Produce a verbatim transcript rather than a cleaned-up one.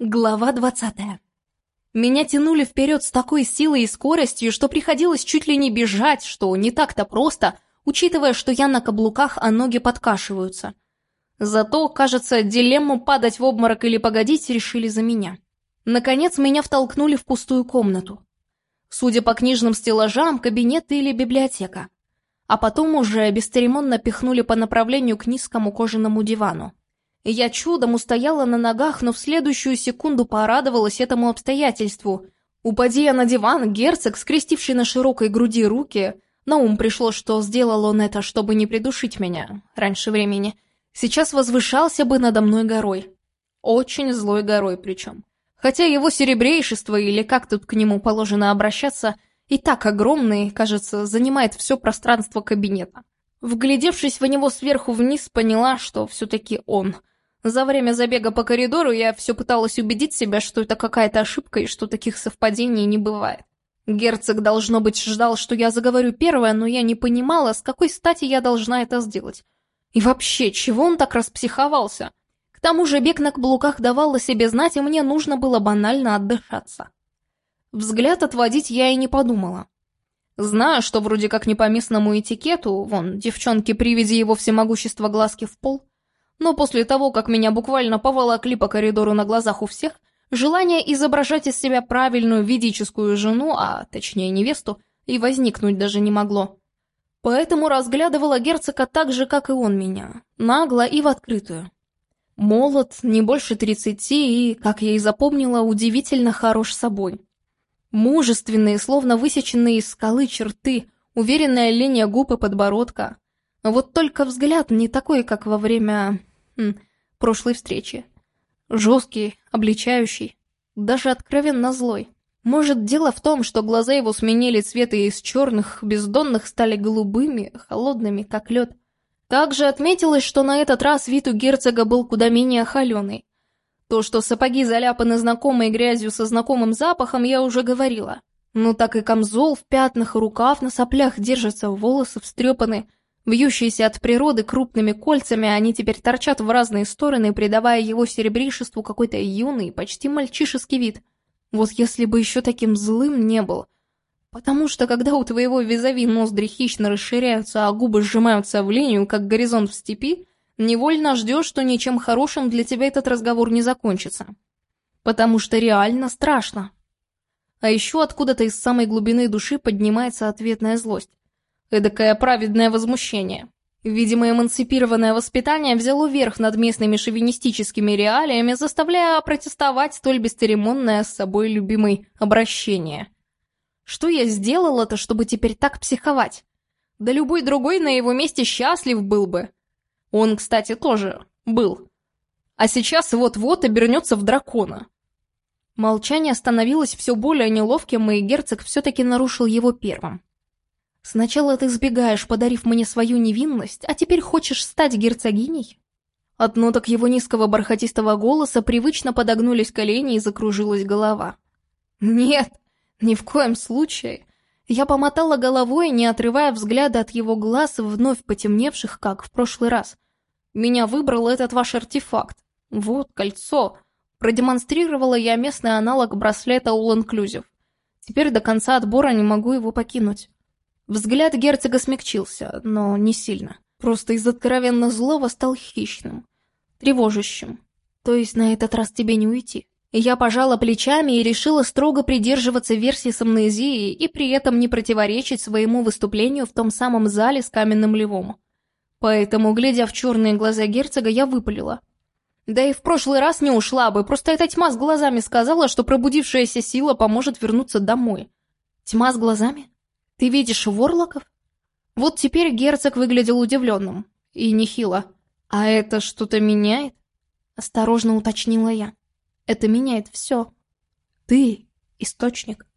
Глава двадцатая. Меня тянули вперед с такой силой и скоростью, что приходилось чуть ли не бежать, что не так-то просто, учитывая, что я на каблуках, а ноги подкашиваются. Зато, кажется, дилемму падать в обморок или погодить решили за меня. Наконец, меня втолкнули в пустую комнату. Судя по книжным стеллажам, кабинет или библиотека. А потом уже бесцеремонно пихнули по направлению к низкому кожаному дивану. Я чудом устояла на ногах, но в следующую секунду порадовалась этому обстоятельству. Упади я на диван, герцог, скрестивший на широкой груди руки, на ум пришло, что сделал он это, чтобы не придушить меня раньше времени, сейчас возвышался бы надо мной горой. Очень злой горой причем. Хотя его серебрейшество, или как тут к нему положено обращаться, и так огромный, кажется, занимает все пространство кабинета. Вглядевшись в него сверху вниз, поняла, что все-таки он. За время забега по коридору я все пыталась убедить себя, что это какая-то ошибка и что таких совпадений не бывает. Герцог, должно быть, ждал, что я заговорю первая, но я не понимала, с какой стати я должна это сделать. И вообще, чего он так распсиховался? К тому же бег на каблуках давал о себе знать, и мне нужно было банально отдышаться. Взгляд отводить я и не подумала. Знаю, что вроде как не по местному этикету, вон, девчонки при виде его всемогущества глазки в пол, но после того, как меня буквально поволокли по коридору на глазах у всех, желание изображать из себя правильную ведическую жену, а точнее невесту, и возникнуть даже не могло. Поэтому разглядывала герцога так же, как и он меня, нагло и в открытую. Молод, не больше тридцати и, как я и запомнила, удивительно хорош собой. Мужественные, словно высеченные из скалы черты, уверенная линия губ и подбородка. Вот только взгляд не такой, как во время... Хм, прошлой встречи. Жесткий, обличающий, даже откровенно злой. Может, дело в том, что глаза его сменили цвет и из черных, бездонных стали голубыми, холодными, как лед. Также отметилось, что на этот раз вид у герцога был куда менее холеный. То, что сапоги заляпаны знакомой грязью со знакомым запахом, я уже говорила. Ну так и камзол в пятнах, рукав на соплях держатся, волосы встрепаны. Вьющиеся от природы крупными кольцами, они теперь торчат в разные стороны, придавая его серебрейшеству какой-то юный, почти мальчишеский вид. Вот если бы еще таким злым не был. Потому что когда у твоего визави ноздри хищно расширяются, а губы сжимаются в линию, как горизонт в степи, невольно ждешь, что ничем хорошим для тебя этот разговор не закончится. Потому что реально страшно. А еще откуда-то из самой глубины души поднимается ответная злость. Эдакое праведное возмущение. Видимо, эмансипированное воспитание взяло верх над местными шовинистическими реалиями, заставляя протестовать столь бесцеремонное с собой любимой обращение. Что я сделала-то, чтобы теперь так психовать? Да любой другой на его месте счастлив был бы. Он, кстати, тоже был. А сейчас вот-вот обернется в дракона. Молчание становилось все более неловким, и герцог все-таки нарушил его первым. «Сначала ты сбегаешь, подарив мне свою невинность, а теперь хочешь стать герцогиней?» От ноток его низкого бархатистого голоса привычно подогнулись колени и закружилась голова. «Нет, ни в коем случае». Я помотала головой, не отрывая взгляда от его глаз, вновь потемневших, как в прошлый раз. «Меня выбрал этот ваш артефакт. Вот, кольцо». Продемонстрировала я местный аналог браслета All Inclusive. Теперь до конца отбора не могу его покинуть. Взгляд герцога смягчился, но не сильно. Просто из откровенно злого стал хищным, тревожащим. То есть на этот раз тебе не уйти. Я пожала плечами и решила строго придерживаться версии с амнезией и при этом не противоречить своему выступлению в том самом зале с каменным львом. Поэтому, глядя в черные глаза герцога, я выпалила. Да и в прошлый раз не ушла бы, просто эта тьма с глазами сказала, что пробудившаяся сила поможет вернуться домой. Тьма с глазами? Ты видишь ворлоков? Вот теперь герцог выглядел удивленным. И нехило. А это что-то меняет? Осторожно уточнила я. Это меняет все. Ты — источник.